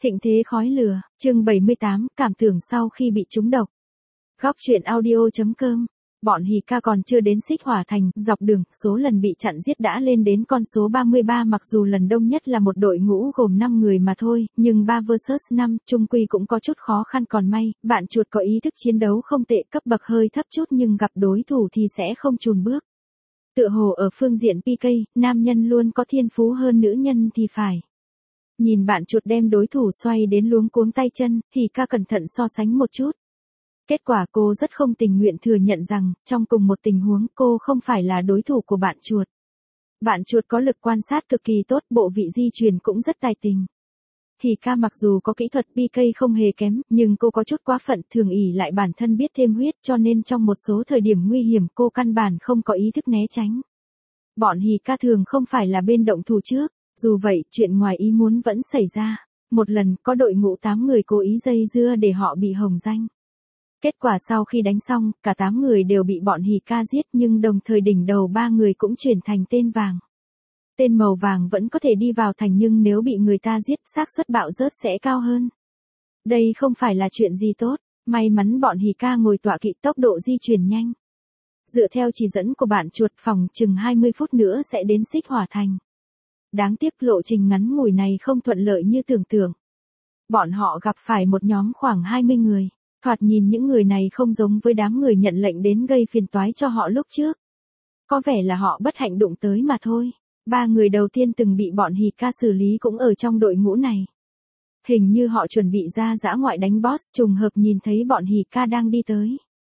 Thịnh thế khói lửa, chương 78, cảm tưởng sau khi bị trúng độc. Góc truyện audio.com. Bọn Hỉ Ca còn chưa đến Xích Hỏa Thành, dọc đường, số lần bị chặn giết đã lên đến con số 33, mặc dù lần đông nhất là một đội ngũ gồm 5 người mà thôi, nhưng 3 vs 5, chung quy cũng có chút khó khăn, còn may, bạn chuột có ý thức chiến đấu không tệ, cấp bậc hơi thấp chút nhưng gặp đối thủ thì sẽ không chùn bước. Tựa hồ ở phương diện PK, nam nhân luôn có thiên phú hơn nữ nhân thì phải. Nhìn bạn chuột đem đối thủ xoay đến luống cuống tay chân, Hỉ Ca cẩn thận so sánh một chút. Kết quả cô rất không tình nguyện thừa nhận rằng, trong cùng một tình huống cô không phải là đối thủ của bạn chuột. Bạn chuột có lực quan sát cực kỳ tốt, bộ vị di truyền cũng rất tài tình. Hỉ Ca mặc dù có kỹ thuật PK không hề kém, nhưng cô có chút quá phận, thường ỷ lại bản thân biết thêm huyết, cho nên trong một số thời điểm nguy hiểm cô căn bản không có ý thức né tránh. Bọn Hỉ Ca thường không phải là bên động thủ trước. Dù vậy, chuyện ngoài ý muốn vẫn xảy ra. Một lần, có đội ngũ 8 người cố ý dây dưa để họ bị hồng danh. Kết quả sau khi đánh xong, cả 8 người đều bị bọn Hỉ Ca giết, nhưng đồng thời đỉnh đầu 3 người cũng chuyển thành tên vàng. Tên màu vàng vẫn có thể đi vào thành, nhưng nếu bị người ta giết, xác suất bạo rớt sẽ cao hơn. Đây không phải là chuyện gì tốt. May mắn bọn Hỉ Ca ngồi tọa kỵ, tốc độ di chuyển nhanh. Dựa theo chỉ dẫn của bạn chuột, phòng chừng 20 phút nữa sẽ đến Xích Hỏa Thành. Đáng tiếc lộ trình ngắn ngủi này không thuận lợi như tưởng tượng. Bọn họ gặp phải một nhóm khoảng 20 người. Thoạt nhìn những người này không giống với đám người nhận lệnh đến gây phiền toái cho họ lúc trước. Có vẻ là họ bất hạnh đụng tới mà thôi. 3 người đầu tiên từng bị bọn Hỉ Ca xử lý cũng ở trong đội ngũ này. Hình như họ chuẩn bị ra dã ngoại đánh boss, trùng hợp nhìn thấy bọn Hỉ Ca đang đi tới.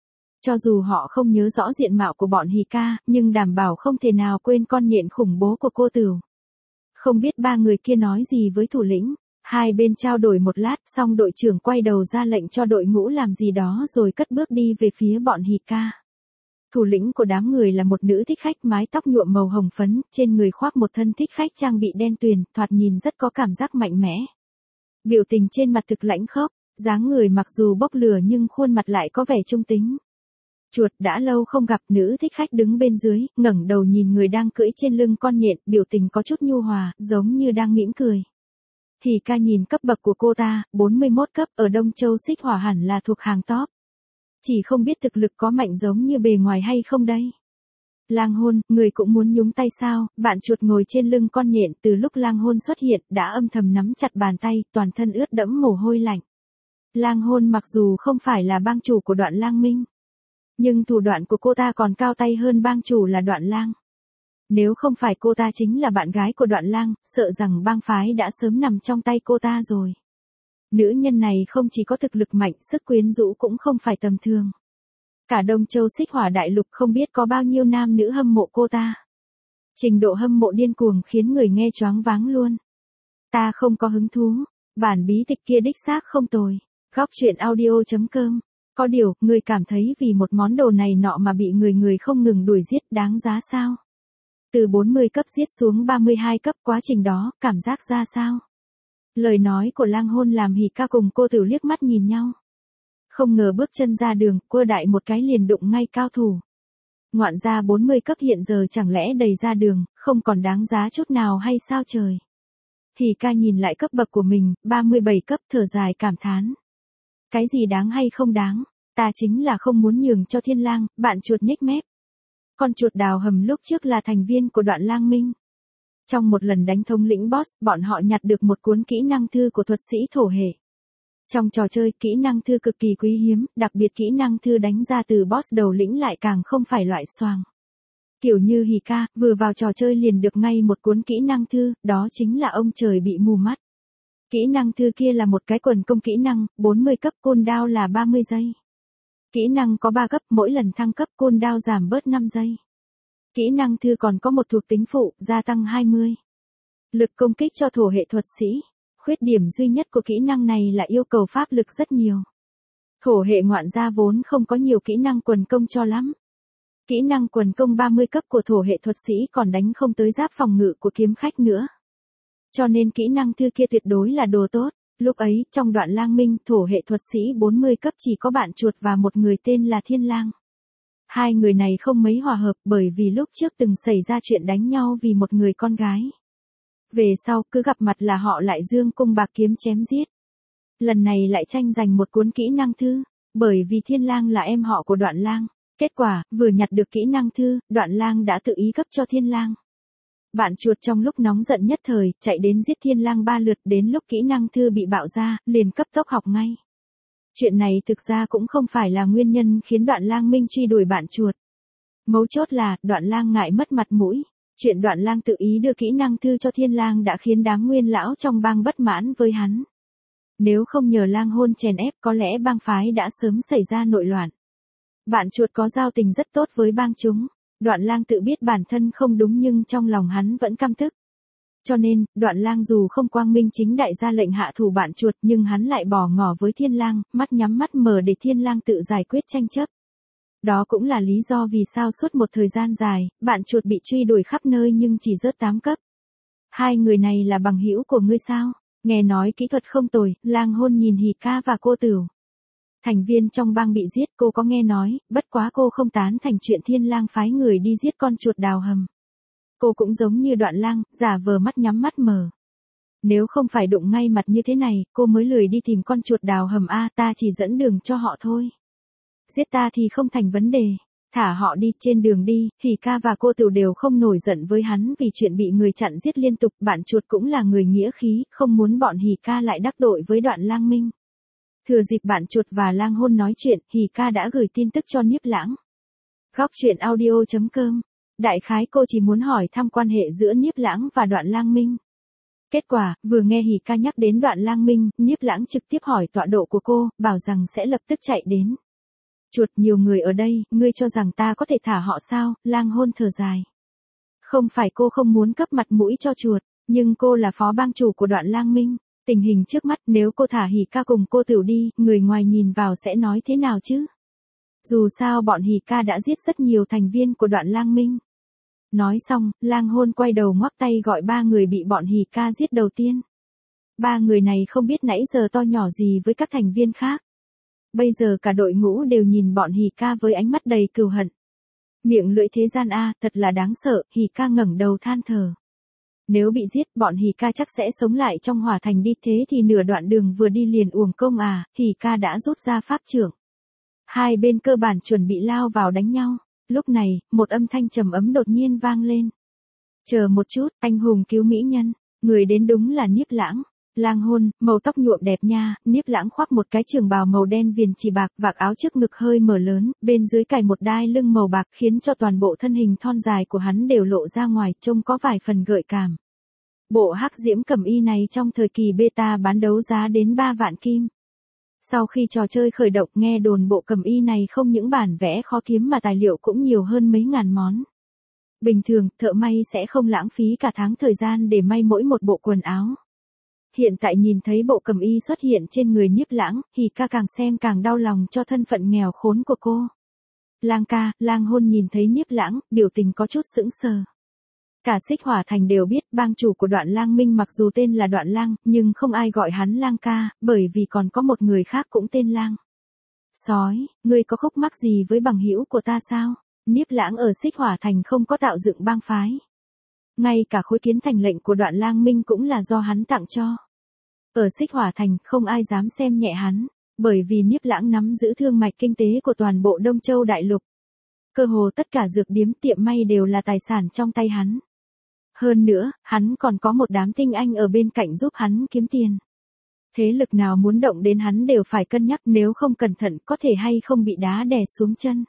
Cho dù họ không nhớ rõ diện mạo của bọn Hỉ Ca, nhưng đảm bảo không thể nào quên con nhện khủng bố của cô Tửu. Không biết 3 người kia nói gì với thủ lĩnh, hai bên trao đổi một lát, xong đội trưởng quay đầu ra lệnh cho đội ngũ làm gì đó rồi cất bước đi về phía bọn Hỉ Ca. Thủ lĩnh của đám người là một nữ thích khách mái tóc nhuộm màu hồng phấn, trên người khoác một thân thích khách trang bị đen tuyền, thoạt nhìn rất có cảm giác mạnh mẽ. Biểu tình trên mặt thực lãnh khốc, dáng người mặc dù bốc lửa nhưng khuôn mặt lại có vẻ trung tính. Chuột, đã lâu không gặp, nữ thích khách đứng bên dưới, ngẩng đầu nhìn người đang cưỡi trên lưng con nhện, biểu tình có chút nhu hòa, giống như đang mỉm cười. Hỉ Ca nhìn cấp bậc của cô ta, 41 cấp, ở Đông Châu Xích Hỏa hẳn là thuộc hàng top. Chỉ không biết thực lực có mạnh giống như bề ngoài hay không đây. Lang Hôn, người cũng muốn nhúng tay sao? Bạn chuột ngồi trên lưng con nhện, từ lúc Lang Hôn xuất hiện, đã âm thầm nắm chặt bàn tay, toàn thân ướt đẫm mồ hôi lạnh. Lang Hôn mặc dù không phải là bang chủ của Đoạn Lang Minh, nhưng thủ đoạn của cô ta còn cao tay hơn bang chủ là Đoạn Lang. Nếu không phải cô ta chính là bạn gái của Đoạn Lang, sợ rằng bang phái đã sớm nằm trong tay cô ta rồi. Nữ nhân này không chỉ có thực lực mạnh, sức quyến rũ cũng không phải tầm thường. Cả Đông Châu Xích Hỏa đại lục không biết có bao nhiêu nam nữ hâm mộ cô ta. Trình độ hâm mộ điên cuồng khiến người nghe choáng váng luôn. Ta không có hứng thú, bản bí tịch kia đích xác không tồi. Góc truyện audio.com. Có điều, người cảm thấy vì một món đồ này nọ mà bị người không ngừng đuổi giết đáng giá sao? Từ 40 cấp giết xuống 32 cấp, quá trình đó, cảm giác ra sao? Lời nói của Lang Hôn làm Hỉ Ca cùng cô Tửu liếc mắt nhìn nhau. Không ngờ bước chân ra đường, quơ đại một cái liền đụng ngay cao thủ. Ngoạn gia 40 cấp hiện giờ chẳng lẽ đầy ra đường, không còn đáng giá chút nào hay sao trời? Hỉ Ca nhìn lại cấp bậc của mình, 37 cấp, thở dài cảm thán. Cái gì đáng hay không đáng, ta chính là không muốn nhường cho Thiên Lang. Bạn chuột nhếch mép. Con chuột đào hầm lúc trước là thành viên của Đoạn Lang Minh. Trong một lần đánh thống lĩnh boss, bọn họ nhặt được một cuốn kỹ năng thư của thuật sĩ thổ hệ. Trong trò chơi, kỹ năng thư cực kỳ quý hiếm, đặc biệt kỹ năng thư đánh ra từ boss đầu lĩnh lại càng không phải loại xoàng. Kiểu như Hỉ Ca, vừa vào trò chơi liền được ngay một cuốn kỹ năng thư, đó chính là ông trời bị mù mắt. Kỹ năng thư kia là một cái quần công kỹ năng, 40 cấp, cooldown là 30 giây. Kỹ năng có 3 cấp, mỗi lần thăng cấp cooldown giảm bớt 5 giây. Kỹ năng thư còn có một thuộc tính phụ, gia tăng 20. Lực công kích cho thổ hệ thuật sĩ. Khuyết điểm duy nhất của kỹ năng này là yêu cầu pháp lực rất nhiều. Thổ hệ ngoạn gia vốn không có nhiều kỹ năng quần công cho lắm. Kỹ năng quần công 30 cấp của thổ hệ thuật sĩ còn đánh không tới giáp phòng ngự của kiếm khách nữa. Cho nên kỹ năng thư kia tuyệt đối là đồ tốt. Lúc ấy, trong Đoạn Lang Minh, thổ hệ thuật sĩ 40 cấp chỉ có bạn chuột và một người tên là Thiên Lang. Hai người này không mấy hòa hợp bởi vì lúc trước từng xảy ra chuyện đánh nhau vì một người con gái. Về sau, cứ gặp mặt là họ lại dương cung bạc kiếm chém giết. Lần này lại tranh giành một cuốn kỹ năng thư, bởi vì Thiên Lang là em họ của Đoạn Lang. Kết quả, vừa nhặt được kỹ năng thư, Đoạn Lang đã tự ý cấp cho Thiên Lang. Bạn chuột trong lúc nóng giận nhất thời, chạy đến giết Thiên Lang 3 lượt, đến lúc kỹ năng thư bị bạo ra, liền cấp tốc học ngay. Chuyện này thực ra cũng không phải là nguyên nhân khiến Đoạn Lang Minh truy đuổi bạn chuột. Mấu chốt là, Đoạn Lang ngại mất mặt mũi. Chuyện Đoạn Lang tự ý đưa kỹ năng thư cho Thiên Lang đã khiến đám nguyên lão trong bang bất mãn với hắn. Nếu không nhờ Lang Hôn chèn ép, có lẽ bang phái đã sớm xảy ra nội loạn. Bạn chuột có giao tình rất tốt với bang chúng. Đoạn Lang tự biết bản thân không đúng nhưng trong lòng hắn vẫn căm tức. Cho nên, Đoạn Lang dù không quang minh chính đại ra lệnh hạ thủ bạn chuột nhưng hắn lại bỏ ngỏ với Thiên Lang, mắt nhắm mắt mở để Thiên Lang tự giải quyết tranh chấp. Đó cũng là lý do vì sao suốt một thời gian dài, bạn chuột bị truy đuổi khắp nơi nhưng chỉ rớt 8 cấp. Hai người này là bằng hữu của ngươi sao? Nghe nói kỹ thuật không tồi, Lang Hôn nhìn Hỉ Ca và cô Tửu. Thành viên trong bang bị giết, cô có nghe nói, bất quá cô không tán thành chuyện Thiên Lang phái người đi giết con chuột đào hầm. Cô cũng giống như Đoạn Lang, giả vờ mắt nhắm mắt mở. Nếu không phải đụng ngay mặt như thế này, cô mới lười đi tìm con chuột đào hầm ta chỉ dẫn đường cho họ thôi. Giết ta thì không thành vấn đề. Thả họ đi, trên đường đi, Hỉ Ca và cô Tửu đều không nổi giận với hắn vì chuyện bị người chặn giết liên tục. Bạn chuột cũng là người nghĩa khí, không muốn bọn Hỉ Ca lại đắc tội với Đoạn Lang Minh. Thừa dịp bạn chuột và Lang Hôn nói chuyện, Hỉ Ca đã gửi tin tức cho Niếp Lãng. Góc truyện audio.com. Đại khái cô chỉ muốn hỏi thăm quan hệ giữa Niếp Lãng và Đoạn Lang Minh. Kết quả, vừa nghe Hỉ Ca nhắc đến Đoạn Lang Minh, Niếp Lãng trực tiếp hỏi tọa độ của cô, bảo rằng sẽ lập tức chạy đến. Chuột, nhiều người ở đây, ngươi cho rằng ta có thể thả họ sao? Lang Hôn thở dài. Không phải cô không muốn cấp mặt mũi cho chuột, nhưng cô là phó bang chủ của Đoạn Lang Minh. Tình hình trước mắt, nếu cô thả Hỉ Ca cùng cô Tửu đi, người ngoài nhìn vào sẽ nói thế nào chứ? Dù sao bọn Hỉ Ca đã giết rất nhiều thành viên của Đoạn Lang Minh. Nói xong, Lang Hôn quay đầu ngoắc tay gọi 3 người bị bọn Hỉ Ca giết đầu tiên. 3 người này không biết nãy giờ to nhỏ gì với các thành viên khác. Bây giờ cả đội ngũ đều nhìn bọn Hỉ Ca với ánh mắt đầy cừu hận. Miệng lưỡi thế gian thật là đáng sợ, Hỉ Ca ngẩng đầu than thở. Nếu bị giết, bọn Hỉ Ca chắc sẽ sống lại trong hỏa thành đi, thế thì nửa đoạn đường vừa đi liền uổng công Hỉ Ca đã rút ra pháp trưởng. Hai bên cơ bản chuẩn bị lao vào đánh nhau. Lúc này, một âm thanh trầm ấm đột nhiên vang lên. Chờ một chút, anh hùng cứu mỹ nhân. Người đến đúng là Niếp Lãng. Lang Hôn, màu tóc nhuộm đẹp nha. Niếp Lãng khoác một cái trường bào màu đen viền chỉ bạc, vạt áo trước ngực hơi mở lớn, bên dưới cài một đai lưng màu bạc khiến cho toàn bộ thân hình thon dài của hắn đều lộ ra ngoài, trông có vài phần gợi cảm. Bộ hắc diễm cẩm y này trong thời kỳ beta bán đấu giá đến 3 vạn kim. Sau khi trò chơi khởi động, nghe đồn bộ cẩm y này không những bản vẽ khó kiếm mà tài liệu cũng nhiều hơn mấy ngàn món. Bình thường, thợ may sẽ không lãng phí cả tháng thời gian để may mỗi một bộ quần áo. Hiện tại nhìn thấy bộ cẩm y xuất hiện trên người Niếp Lãng, Hỉ Ca càng xem càng đau lòng cho thân phận nghèo khốn của cô. Lang ca, Lang Hôn nhìn thấy Niếp Lãng, biểu tình có chút sững sờ. Cả Xích Hỏa Thành đều biết bang chủ của Đoạn Lang Minh mặc dù tên là Đoạn Lang, nhưng không ai gọi hắn Lang ca, bởi vì còn có một người khác cũng tên Lang. Sói, ngươi có khúc mắc gì với bằng hữu của ta sao? Niếp Lãng ở Xích Hỏa Thành không có tạo dựng bang phái. Ngay cả khối kiến thành lệnh của Đoạn Lang Minh cũng là do hắn tặng cho. Ở Xích Hỏa Thành không ai dám xem nhẹ hắn, bởi vì Niếp Lãng nắm giữ thương mạch kinh tế của toàn bộ Đông Châu Đại Lục. Cơ hồ tất cả dược điếm tiệm may đều là tài sản trong tay hắn. Hơn nữa, hắn còn có một đám tinh anh ở bên cạnh giúp hắn kiếm tiền. Thế lực nào muốn động đến hắn đều phải cân nhắc, nếu không cẩn thận có thể hay không bị đá đè xuống chân.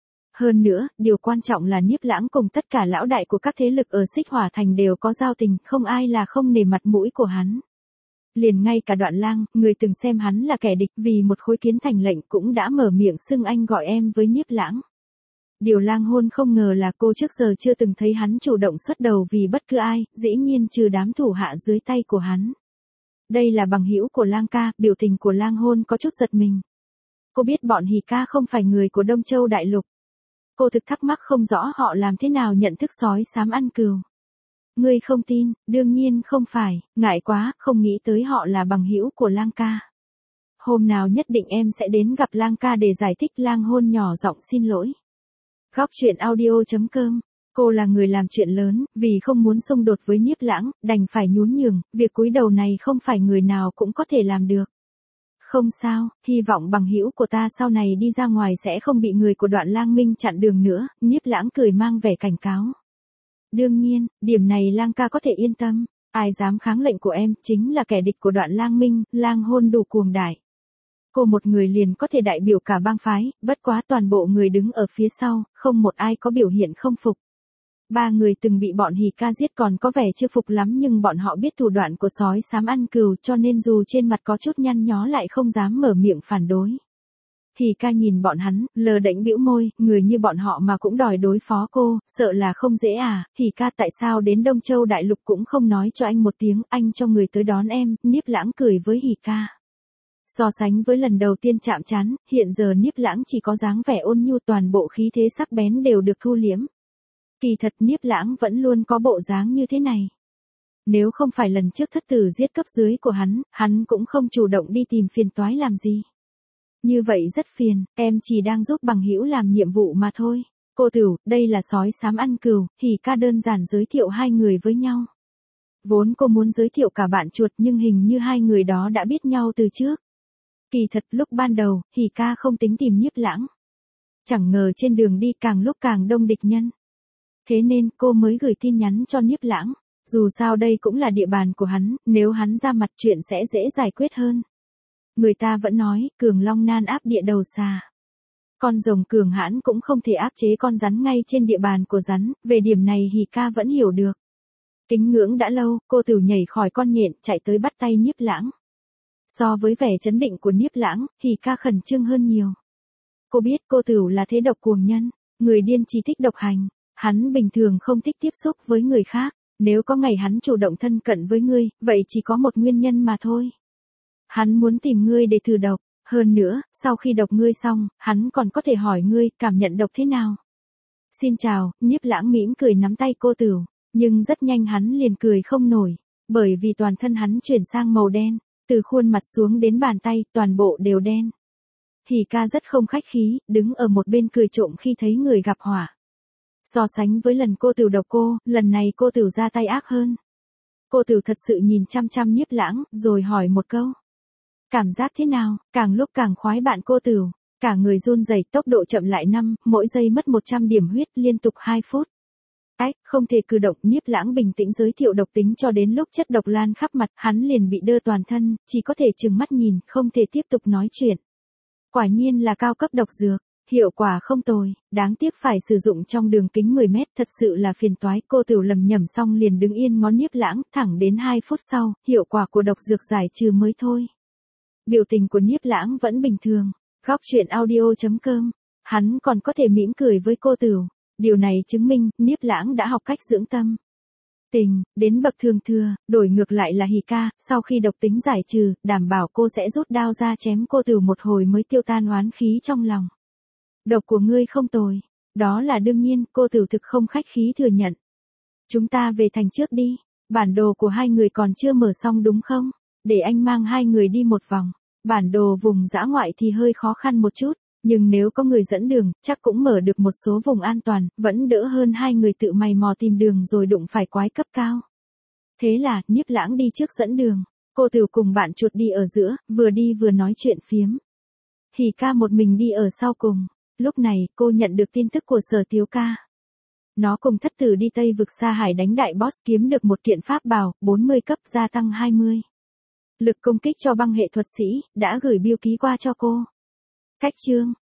Hơn nữa, điều quan trọng là Niếp Lãng cùng tất cả lão đại của các thế lực ở Xích Hỏa Thành đều có giao tình, không ai là không nể mặt mũi của hắn. Liền ngay cả Đoạn Lang, người từng xem hắn là kẻ địch vì một khối kiến thành lệnh cũng đã mở miệng xưng anh gọi em với Niếp Lãng. Điều Lang Hôn không ngờ là cô trước giờ chưa từng thấy hắn chủ động xuất đầu vì bất cứ ai, dĩ nhiên trừ đám thủ hạ dưới tay của hắn. Đây là bằng hữu của Lang ca, biểu tình của Lang Hôn có chút giật mình. Cô biết bọn Hỉ Ca không phải người của Đông Châu Đại Lục. Cô thực thắc mắc không rõ họ làm thế nào nhận thức sói xám ăn cừu. Ngươi không tin, đương nhiên không phải, ngại quá, không nghĩ tới họ là bằng hữu của Lang ca. Hôm nào nhất định em sẽ đến gặp Lang ca để giải thích. Lang Hôn nhỏ giọng xin lỗi. Góc truyện audio.com. Cô là người làm chuyện lớn, vì không muốn xung đột với Niếp Lãng, đành phải nhún nhường, việc cúi đầu này không phải người nào cũng có thể làm được. Không sao, hy vọng bằng hữu của ta sau này đi ra ngoài sẽ không bị người của Đoạn Lang Minh chặn đường nữa, Niếp Lãng cười mang vẻ cảnh cáo. Đương nhiên, điểm này Lang ca có thể yên tâm, ai dám kháng lệnh của em chính là kẻ địch của Đoạn Lang Minh, Lang hôn đủ cuồng đại. Cô một người liền có thể đại biểu cả bang phái, bất quá toàn bộ người đứng ở phía sau, không một ai có biểu hiện không phục. Ba người từng bị bọn Hỉ Ca giết còn có vẻ chưa phục lắm nhưng bọn họ biết thủ đoạn của sói xám ăn cừu cho nên dù trên mặt có chút nhăn nhó lại không dám mở miệng phản đối. Hỉ Ca nhìn bọn hắn, lờ đễnh bĩu môi, người như bọn họ mà cũng đòi đối phó cô, sợ là không dễ à, Hỉ Ca tại sao đến Đông Châu Đại Lục cũng không nói cho anh một tiếng, anh cho người tới đón em, Niếp Lãng cười với Hỉ Ca. So sánh với lần đầu tiên chạm trán, hiện giờ Niếp Lãng chỉ có dáng vẻ ôn nhu toàn bộ khí thế sắc bén đều được thu liễm. Kỳ thật Niếp Lãng vẫn luôn có bộ dáng như thế này. Nếu không phải lần trước thất tử giết cấp dưới của hắn cũng không chủ động đi tìm phiền toái làm gì. Như vậy rất phiền, em chỉ đang giúp bằng hữu làm nhiệm vụ mà thôi. Cô Tửu, đây là sói xám ăn cừu, Hỉ Ca đơn giản giới thiệu hai người với nhau. Vốn cô muốn giới thiệu cả bạn chuột nhưng hình như hai người đó đã biết nhau từ trước. Kỳ thật lúc ban đầu, Hỉ Ca không tính tìm Niếp Lãng. Chẳng ngờ trên đường đi càng lúc càng đông địch nhân. Thế nên cô mới gửi tin nhắn cho Niếp Lãng. Dù sao đây cũng là địa bàn của hắn, nếu hắn ra mặt chuyện sẽ dễ giải quyết hơn. Người ta vẫn nói, cường long nan áp địa đầu xà. Con rồng cường hãn cũng không thể áp chế con rắn ngay trên địa bàn của rắn, về điểm này Hỉ Ca vẫn hiểu được. Kính ngưỡng đã lâu, cô Tửu nhảy khỏi con nhện, chạy tới bắt tay Niếp Lãng. So với vẻ chấn định của Niếp Lãng, Hỉ Ca khẩn trương hơn nhiều. Cô biết cô Tửu là thế độc cuồng nhân, người điên chỉ thích độc hành. Hắn bình thường không thích tiếp xúc với người khác, nếu có ngày hắn chủ động thân cận với ngươi, vậy chỉ có một nguyên nhân mà thôi. Hắn muốn tìm ngươi để thử độc, hơn nữa, sau khi độc ngươi xong, hắn còn có thể hỏi ngươi cảm nhận độc thế nào. Xin chào, Niếp Lãng mỉm cười nắm tay cô Tửu, nhưng rất nhanh hắn liền cười không nổi, bởi vì toàn thân hắn chuyển sang màu đen, từ khuôn mặt xuống đến bàn tay, toàn bộ đều đen. Hỉ Ca rất không khách khí, đứng ở một bên cười trộm khi thấy người gặp họa. So sánh với lần cô Tửu độc cô, lần này cô Tửu ra tay ác hơn. Cô Tửu thật sự nhìn chăm chăm Niếp Lãng, rồi hỏi một câu. Cảm giác thế nào, càng lúc càng khoái bạn cô Tửu, cả người run rẩy, tốc độ chậm lại mỗi giây mất 100 điểm huyết liên tục 2 phút. Không thể cử động, Niếp Lãng bình tĩnh giới thiệu độc tính cho đến lúc chất độc lan khắp mặt, hắn liền bị đơ toàn thân, chỉ có thể trừng mắt nhìn, không thể tiếp tục nói chuyện. Quả nhiên là cao cấp độc dược. Hiệu quả không tồi, đáng tiếc phải sử dụng trong đường kính 10 mét, thật sự là phiền toái. Cô Tửu lầm nhầm xong liền đứng yên ngó Niếp Lãng, thẳng đến 2 phút sau, hiệu quả của độc dược giải trừ mới thôi. Biểu tình của Niếp Lãng vẫn bình thường. Góc truyện audio.com, hắn còn có thể mỉm cười với cô Tửu. Điều này chứng minh, Niếp Lãng đã học cách dưỡng tâm. Tình, đến bậc thường thừa, đổi ngược lại là Hỉ Ca, sau khi độc tính giải trừ, đảm bảo cô sẽ rút đao ra chém cô Tửu một hồi mới tiêu tan oán khí trong lòng. Độc của ngươi không tồi. Đó là đương nhiên, cô Tửu thực không khách khí thừa nhận. Chúng ta về thành trước đi. Bản đồ của hai người còn chưa mở xong đúng không? Để anh mang hai người đi một vòng. Bản đồ vùng dã ngoại thì hơi khó khăn một chút. Nhưng nếu có người dẫn đường, chắc cũng mở được một số vùng an toàn, vẫn đỡ hơn hai người tự mày mò tìm đường rồi đụng phải quái cấp cao. Thế là, Niếp Lãng đi trước dẫn đường. Cô Tửu cùng bạn chuột đi ở giữa, vừa đi vừa nói chuyện phiếm. Hỉ Ca một mình đi ở sau cùng. Lúc này, cô nhận được tin tức của Sở Tiếu Ca. Nó cùng thất tử đi Tây vực Sa Hải đánh đại boss kiếm được một kiện pháp bảo, 40 cấp gia tăng 20. Lực công kích cho băng hệ thuật sĩ, đã gửi bưu ký qua cho cô. Cách chương.